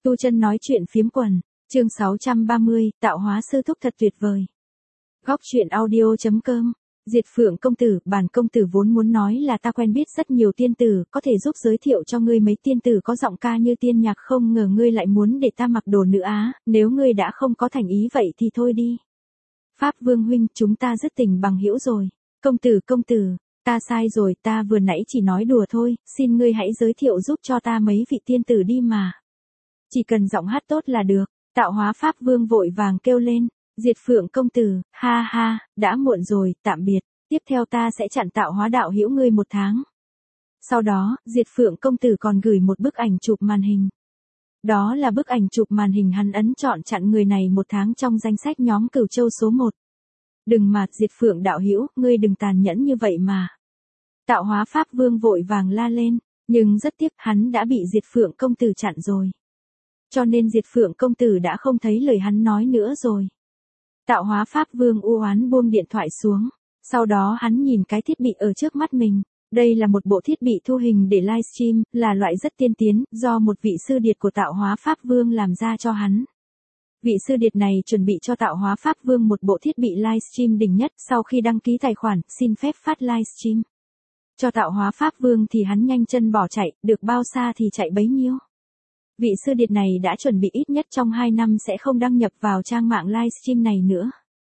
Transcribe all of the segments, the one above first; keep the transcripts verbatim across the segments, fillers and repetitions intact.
Tu Chân nói chuyện phiếm quần, chương sáu trăm ba mươi, tạo hóa sư thúc thật tuyệt vời. Góc truyện audio.com, Diệt Phượng công tử, bản công tử vốn muốn nói là ta quen biết rất nhiều tiên tử, có thể giúp giới thiệu cho ngươi mấy tiên tử có giọng ca như tiên nhạc, không ngờ ngươi lại muốn để ta mặc đồ nữ á, nếu ngươi đã không có thành ý vậy thì thôi đi. Pháp Vương huynh, chúng ta dứt tình bằng hữu rồi. Công tử công tử, ta sai rồi, ta vừa nãy chỉ nói đùa thôi, xin ngươi hãy giới thiệu giúp cho ta mấy vị tiên tử đi mà. Chỉ cần giọng hát tốt là được. Tạo hóa Pháp Vương vội vàng kêu lên. Diệt Phượng công tử, ha ha, đã muộn rồi, tạm biệt, tiếp theo ta sẽ chặn tạo hóa đạo hữu ngươi một tháng. Sau đó, Diệt Phượng công tử còn gửi một bức ảnh chụp màn hình. Đó là bức ảnh chụp màn hình hắn ấn chọn chặn người này một tháng trong danh sách nhóm Cửu Châu số một. Đừng mà, Diệt Phượng đạo hữu, ngươi đừng tàn nhẫn như vậy mà. Tạo hóa Pháp Vương vội vàng la lên, nhưng rất tiếc hắn đã bị Diệt Phượng công tử chặn rồi. Cho nên Diệt Phượng công tử đã không thấy lời hắn nói nữa rồi. Tạo hóa Pháp Vương u oán buông điện thoại xuống. Sau đó hắn nhìn cái thiết bị ở trước mắt mình. Đây là một bộ thiết bị thu hình để livestream, là loại rất tiên tiến, do một vị sư điệt của Tạo hóa Pháp Vương làm ra cho hắn. Vị sư điệt này chuẩn bị cho Tạo hóa Pháp Vương một bộ thiết bị livestream đỉnh nhất, sau khi đăng ký tài khoản, xin phép phát livestream. Cho Tạo hóa Pháp Vương thì hắn nhanh chân bỏ chạy, được bao xa thì chạy bấy nhiêu. Vị sư điệt này đã chuẩn bị ít nhất trong hai năm sẽ không đăng nhập vào trang mạng livestream này nữa.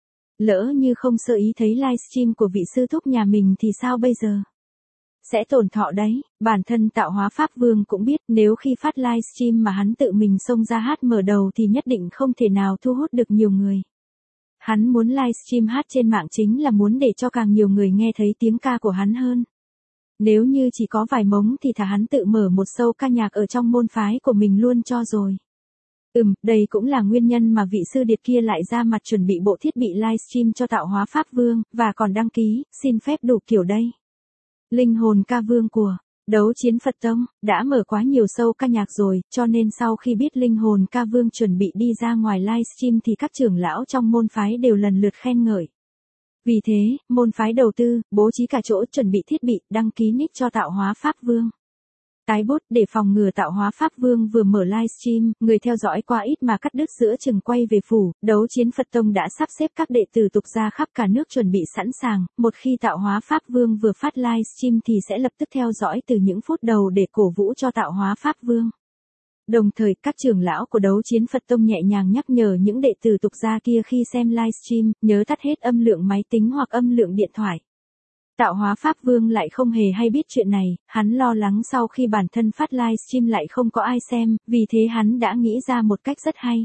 Lỡ như không sơ ý thấy livestream của vị sư thúc nhà mình thì sao bây giờ? Sẽ tổn thọ đấy, bản thân Tạo hóa Pháp Vương cũng biết nếu khi phát livestream mà hắn tự mình xông ra hát mở đầu thì nhất định không thể nào thu hút được nhiều người. Hắn muốn livestream hát trên mạng chính là muốn để cho càng nhiều người nghe thấy tiếng ca của hắn hơn. Nếu như chỉ có vài mống thì thà hắn tự mở một show ca nhạc ở trong môn phái của mình luôn cho rồi. Ừm, đây cũng là nguyên nhân mà vị sư điệt kia lại ra mặt chuẩn bị bộ thiết bị livestream cho Tạo hóa Pháp Vương, và còn đăng ký, xin phép đủ kiểu đây. Linh hồn ca vương của Đấu Chiến Phật Tông đã mở quá nhiều show ca nhạc rồi, cho nên sau khi biết Linh hồn ca vương chuẩn bị đi ra ngoài livestream thì các trưởng lão trong môn phái đều lần lượt khen ngợi. Vì thế, môn phái đầu tư, bố trí cả chỗ chuẩn bị thiết bị, đăng ký nick cho Tạo hóa Pháp Vương. Tái bút, để phòng ngừa Tạo hóa Pháp Vương vừa mở livestream, người theo dõi qua ít mà cắt đứt giữa chừng quay về phủ, Đấu Chiến Phật Tông đã sắp xếp các đệ tử tục gia khắp cả nước chuẩn bị sẵn sàng, một khi Tạo hóa Pháp Vương vừa phát livestream thì sẽ lập tức theo dõi từ những phút đầu để cổ vũ cho Tạo hóa Pháp Vương. Đồng thời, các trưởng lão của Đấu Chiến Phật Tông nhẹ nhàng nhắc nhở những đệ tử tục gia kia khi xem livestream, nhớ tắt hết âm lượng máy tính hoặc âm lượng điện thoại. Tạo hóa Pháp Vương lại không hề hay biết chuyện này, hắn lo lắng sau khi bản thân phát livestream lại không có ai xem, vì thế hắn đã nghĩ ra một cách rất hay.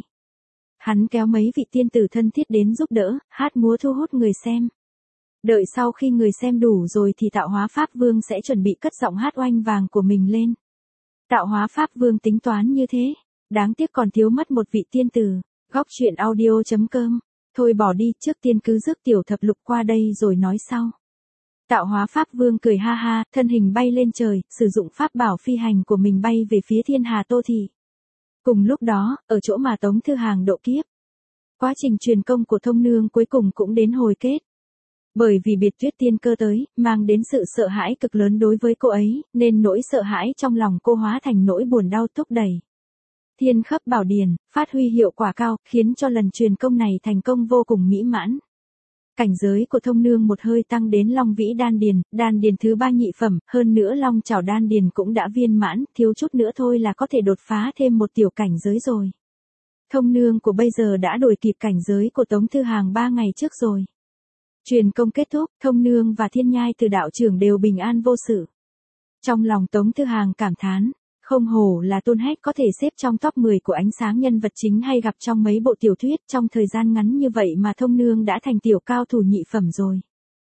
Hắn kéo mấy vị tiên tử thân thiết đến giúp đỡ, hát múa thu hút người xem. Đợi sau khi người xem đủ rồi thì Tạo hóa Pháp Vương sẽ chuẩn bị cất giọng hát oanh vàng của mình lên. Tạo hóa Pháp Vương tính toán như thế, đáng tiếc còn thiếu mất một vị tiên tử. Góc truyện audio.com, thôi bỏ đi, trước tiên cứ rước tiểu thập lục qua đây rồi nói sau. Tạo hóa Pháp Vương cười ha ha, thân hình bay lên trời, sử dụng pháp bảo phi hành của mình bay về phía Thiên Hà Tô Thị. Cùng lúc đó, ở chỗ mà Tống Thư Hàng độ kiếp, quá trình truyền công của Thông Nương cuối cùng cũng đến hồi kết. Bởi vì Biệt Tuyết Tiên Cơ tới, mang đến sự sợ hãi cực lớn đối với cô ấy, nên nỗi sợ hãi trong lòng cô hóa thành nỗi buồn đau thúc đẩy. Thiên Khấp Bảo Điền, phát huy hiệu quả cao, khiến cho lần truyền công này thành công vô cùng mỹ mãn. Cảnh giới của Thông Nương một hơi tăng đến Long Vĩ Đan Điền, đan điền thứ ba nhị phẩm, hơn nữa Long Chảo Đan Điền cũng đã viên mãn, thiếu chút nữa thôi là có thể đột phá thêm một tiểu cảnh giới rồi. Thông Nương của bây giờ đã đuổi kịp cảnh giới của Tống Thư Hàng ba ngày trước rồi. Truyền công kết thúc, Thông Nương và Thiên Nhai Từ đạo trưởng đều bình an vô sự. Trong lòng Tống Thư Hàng cảm thán, không hổ là Tôn Hách có thể xếp trong top mười của ánh sáng nhân vật chính hay gặp trong mấy bộ tiểu thuyết, trong thời gian ngắn như vậy mà Thông Nương đã thành tiểu cao thủ nhị phẩm rồi.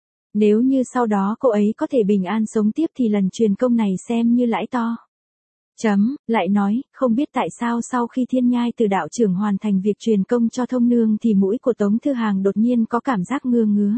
Nếu như sau đó cô ấy có thể bình an sống tiếp thì lần truyền công này xem như lãi to. Chấm, lại nói, không biết tại sao sau khi Thiên Nhai Từ đạo trưởng hoàn thành việc truyền công cho Thông Nương thì mũi của Tống Thư Hàng đột nhiên có cảm giác ngưa ngứa.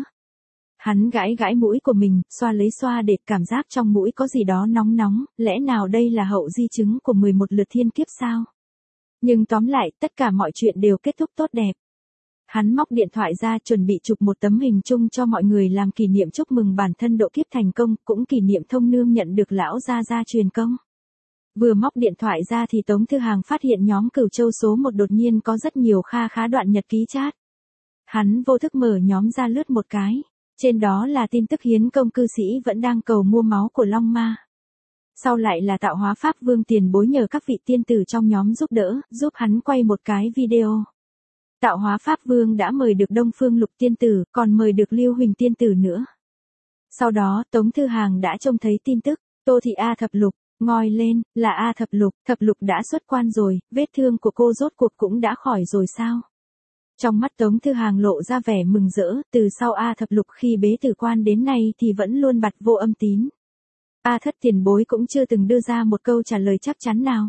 Hắn gãi gãi mũi của mình, xoa lấy xoa để cảm giác trong mũi có gì đó nóng nóng, lẽ nào đây là hậu di chứng của mười một lượt thiên kiếp sao? Nhưng tóm lại, tất cả mọi chuyện đều kết thúc tốt đẹp. Hắn móc điện thoại ra chuẩn bị chụp một tấm hình chung cho mọi người làm kỷ niệm chúc mừng bản thân độ kiếp thành công, cũng kỷ niệm Thông Nương nhận được lão gia gia truyền công. Vừa móc điện thoại ra thì Tống Thư Hàng phát hiện nhóm Cửu Châu số một đột nhiên có rất nhiều kha khá đoạn nhật ký chat. Hắn vô thức mở nhóm ra lướt một cái. Trên đó là tin tức hiến công cư sĩ vẫn đang cầu mua máu của Long Ma. Sau lại là tạo hóa Pháp Vương tiền bối nhờ các vị tiên tử trong nhóm giúp đỡ, giúp hắn quay một cái video. Tạo hóa Pháp Vương đã mời được Đông Phương Lục tiên tử, còn mời được Lưu Huỳnh tiên tử nữa. Sau đó Tống Thư Hàng đã trông thấy tin tức, Tô Thị A Thập Lục, ngoi lên, là A Thập Lục, Thập Lục đã xuất quan rồi, vết thương của cô rốt cuộc cũng đã khỏi rồi sao? Trong mắt Tống Thư Hàng lộ ra vẻ mừng rỡ, từ sau A Thập Lục khi bế tử quan đến nay thì vẫn luôn bặt vô âm tín. A Thất tiền bối cũng chưa từng đưa ra một câu trả lời chắc chắn nào.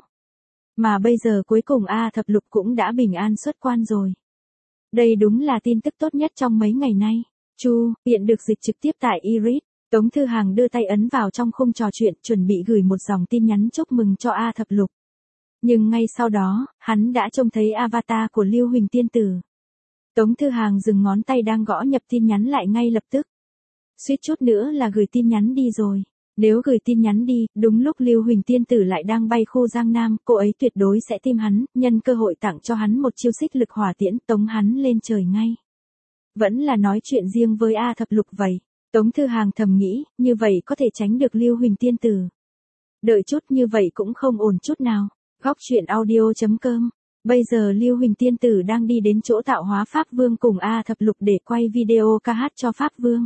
Mà bây giờ cuối cùng A Thập Lục cũng đã bình an xuất quan rồi. Đây đúng là tin tức tốt nhất trong mấy ngày nay. Chu, hiện được dịch trực tiếp tại Iris. Tống Thư Hàng đưa tay ấn vào trong khung trò chuyện, chuẩn bị gửi một dòng tin nhắn chúc mừng cho A Thập Lục. Nhưng ngay sau đó, hắn đã trông thấy avatar của Lưu Huỳnh tiên tử. Tống Thư Hàng dừng ngón tay đang gõ nhập tin nhắn lại ngay lập tức. Suýt chút nữa là gửi tin nhắn đi rồi. Nếu gửi tin nhắn đi, đúng lúc Lưu Huỳnh tiên tử lại đang bay khu Giang Nam, cô ấy tuyệt đối sẽ tìm hắn, nhân cơ hội tặng cho hắn một chiêu xích lực hỏa tiễn, tống hắn lên trời ngay. Vẫn là nói chuyện riêng với A Thập Lục vậy. Tống Thư Hàng thầm nghĩ, như vậy có thể tránh được Lưu Huỳnh tiên tử. Đợi chút như vậy cũng không ổn chút nào. Góc truyện audio chấm com. Bây giờ Lưu Huỳnh tiên tử đang đi đến chỗ tạo hóa Pháp Vương cùng A Thập Lục để quay video ca hát cho Pháp Vương.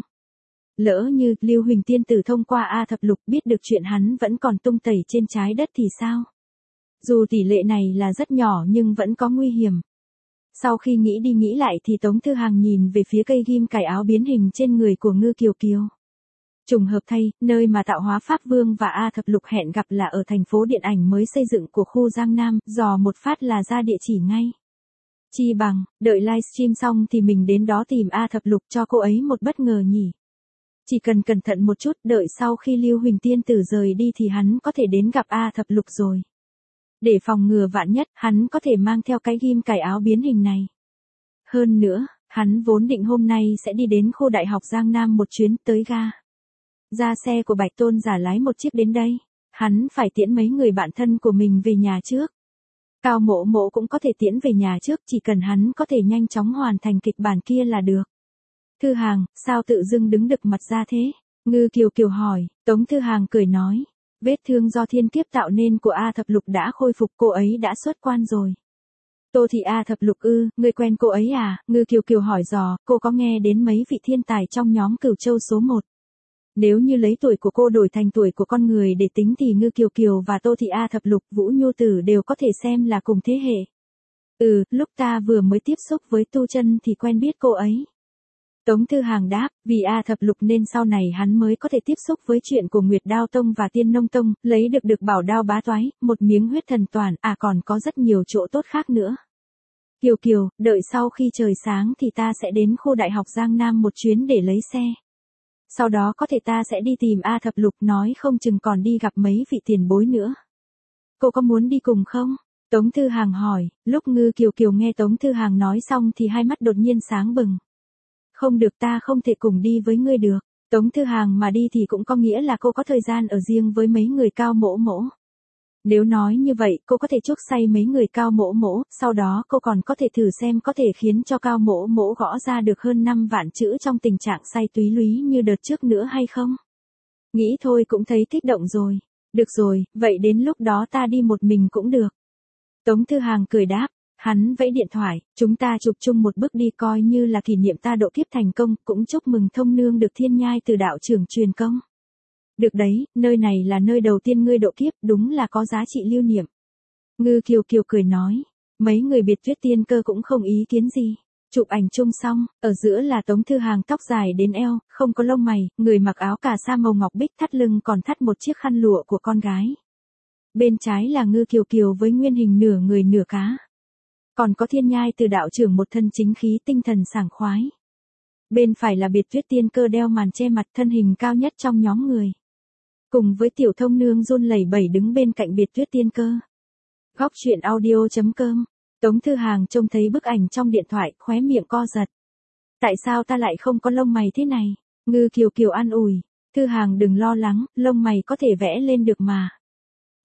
Lỡ như Lưu Huỳnh tiên tử thông qua A Thập Lục biết được chuyện hắn vẫn còn tung tẩy trên trái đất thì sao? Dù tỷ lệ này là rất nhỏ nhưng vẫn có nguy hiểm. Sau khi nghĩ đi nghĩ lại thì Tống Thư Hàng nhìn về phía cây ghim cài áo biến hình trên người của Ngư Kiều Kiều. Trùng hợp thay, nơi mà tạo hóa Pháp Vương và A Thập Lục hẹn gặp là ở thành phố điện ảnh mới xây dựng của khu Giang Nam, dò một phát là ra địa chỉ ngay. Chi bằng, đợi livestream xong thì mình đến đó tìm A Thập Lục cho cô ấy một bất ngờ nhỉ. Chỉ cần cẩn thận một chút, đợi sau khi Lưu Huỳnh tiên tử rời đi thì hắn có thể đến gặp A Thập Lục rồi. Để phòng ngừa vạn nhất, hắn có thể mang theo cái ghim cài áo biến hình này. Hơn nữa, hắn vốn định hôm nay sẽ đi đến khu đại học Giang Nam một chuyến tới ga. Ra xe của Bạch Tôn Giả lái một chiếc đến đây. Hắn phải tiễn mấy người bạn thân của mình về nhà trước. Cao Mộ Mộ cũng có thể tiễn về nhà trước, chỉ cần hắn có thể nhanh chóng hoàn thành kịch bản kia là được. Thư Hàng, sao tự dưng đứng đực mặt ra thế? Ngư Kiều Kiều hỏi. Tống Thư Hàng cười nói. Vết thương do thiên kiếp tạo nên của A Thập Lục đã khôi phục, cô ấy đã xuất quan rồi. Tô Thị A Thập Lục ư, ngươi quen cô ấy à? Ngư Kiều Kiều hỏi dò, cô có nghe đến mấy vị thiên tài trong nhóm Cửu Châu số một. Nếu như lấy tuổi của cô đổi thành tuổi của con người để tính thì Ngư Kiều Kiều và Tô Thị A Thập Lục, Vũ Nhu Tử đều có thể xem là cùng thế hệ. Ừ, lúc ta vừa mới tiếp xúc với Tu Chân thì quen biết cô ấy. Tống Thư Hàng đáp, vì A Thập Lục nên sau này hắn mới có thể tiếp xúc với chuyện của Nguyệt Đao Tông và Tiên Nông Tông, lấy được được bảo đao bá toái, một miếng huyết thần toàn, à còn có rất nhiều chỗ tốt khác nữa. Kiều Kiều, đợi sau khi trời sáng thì ta sẽ đến khu đại học Giang Nam một chuyến để lấy xe. Sau đó có thể ta sẽ đi tìm A Thập Lục, nói không chừng còn đi gặp mấy vị tiền bối nữa. Cô có muốn đi cùng không? Tống Thư Hàng hỏi. Lúc Ngư Kiều Kiều nghe Tống Thư Hàng nói xong thì hai mắt đột nhiên sáng bừng. Không được, ta không thể cùng đi với ngươi được. Tống Thư Hàng mà đi thì cũng có nghĩa là cô có thời gian ở riêng với mấy người Cao Mỗ Mỗ. Nếu nói như vậy, cô có thể chuốc say mấy người Cao Mỗ Mỗ, sau đó cô còn có thể thử xem có thể khiến cho Cao Mỗ Mỗ gõ ra được hơn năm vạn chữ trong tình trạng say túy lúy như đợt trước nữa hay không? Nghĩ thôi cũng thấy kích động rồi. Được rồi, vậy đến lúc đó ta đi một mình cũng được. Tống Thư Hàng cười đáp. Hắn vẫy điện thoại, chúng ta chụp chung một bức đi coi như là kỷ niệm ta độ kiếp thành công, cũng chúc mừng thông nương được thiên nhai từ đạo trưởng truyền công. Được đấy, nơi này là nơi đầu tiên ngươi độ kiếp, đúng là có giá trị lưu niệm. Ngư Kiều Kiều cười nói, mấy người Biệt Tuyết Tiên Cơ cũng không ý kiến gì. Chụp ảnh chung xong, ở giữa là Tống Thư Hàng tóc dài đến eo, không có lông mày, người mặc áo cà sa màu ngọc bích, thắt lưng còn thắt một chiếc khăn lụa của con gái. Bên trái là Ngư Kiều Kiều với nguyên hình nửa người nửa cá. Còn có thiên nhai từ đạo trưởng một thân chính khí tinh thần sảng khoái. Bên phải là Biệt Tuyết Tiên Cơ đeo màn che mặt, thân hình cao nhất trong nhóm người. Cùng với tiểu thông nương run lẩy bẩy đứng bên cạnh Biệt Tuyết Tiên Cơ. Góc truyện audio chấm com. Tống Thư Hàng trông thấy bức ảnh trong điện thoại, khóe miệng co giật. Tại sao ta lại không có lông mày thế này? Ngư Kiều Kiều an ủi. Thư Hàng đừng lo lắng, lông mày có thể vẽ lên được mà.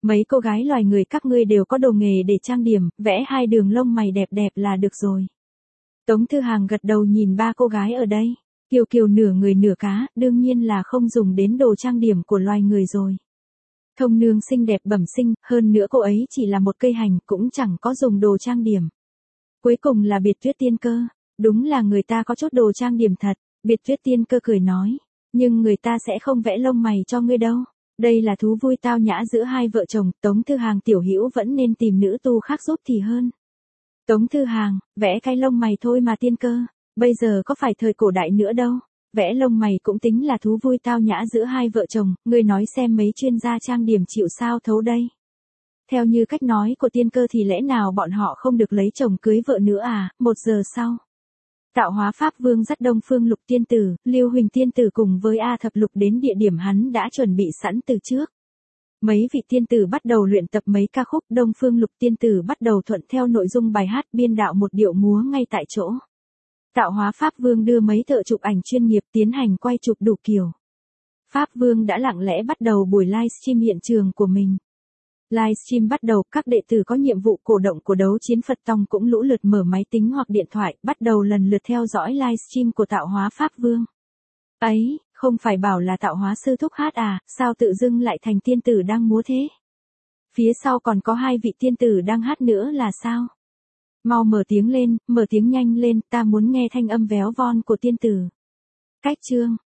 Mấy cô gái loài người các ngươi đều có đồ nghề để trang điểm, vẽ hai đường lông mày đẹp đẹp là được rồi. Tống Thư Hàng gật đầu nhìn ba cô gái ở đây. Kiều Kiều nửa người nửa cá, đương nhiên là không dùng đến đồ trang điểm của loài người rồi. Thông Nương xinh đẹp bẩm sinh, hơn nữa cô ấy chỉ là một cây hành, cũng chẳng có dùng đồ trang điểm. Cuối cùng là Biệt Tuyết Tiên Cơ, đúng là người ta có chút đồ trang điểm thật. Biệt Tuyết Tiên Cơ cười nói, nhưng người ta sẽ không vẽ lông mày cho ngươi đâu. Đây là thú vui tao nhã giữa hai vợ chồng, Tống Thư Hàng tiểu hữu vẫn nên tìm nữ tu khác giúp thì hơn. Tống Thư Hàng, vẽ cái lông mày thôi mà Tiên Cơ, bây giờ có phải thời cổ đại nữa đâu. Vẽ lông mày cũng tính là thú vui tao nhã giữa hai vợ chồng, ngươi nói xem mấy chuyên gia trang điểm chịu sao thấu đây. Theo như cách nói của Tiên Cơ thì lẽ nào bọn họ không được lấy chồng cưới vợ nữa à? Một giờ sau, Tạo Hóa Pháp Vương dắt Đông Phương Lục Tiên Tử, Lưu Huỳnh Tiên Tử cùng với A Thập Lục đến địa điểm hắn đã chuẩn bị sẵn từ trước. Mấy vị tiên tử bắt đầu luyện tập mấy ca khúc, Đông Phương Lục Tiên Tử bắt đầu thuận theo nội dung bài hát biên đạo một điệu múa ngay tại chỗ. Tạo Hóa Pháp Vương đưa mấy thợ chụp ảnh chuyên nghiệp tiến hành quay chụp đủ kiểu. Pháp Vương đã lặng lẽ bắt đầu buổi livestream hiện trường của mình. Livestream bắt đầu, các đệ tử có nhiệm vụ cổ động của đấu chiến Phật Tông cũng lũ lượt mở máy tính hoặc điện thoại, bắt đầu lần lượt theo dõi livestream của Tạo Hóa Pháp Vương. Ấy, không phải bảo là Tạo Hóa sư thúc hát à, sao tự dưng lại thành tiên tử đang múa thế? Phía sau còn có hai vị tiên tử đang hát nữa là sao? Mau mở tiếng lên, mở tiếng nhanh lên, ta muốn nghe thanh âm véo von của tiên tử. Cách chương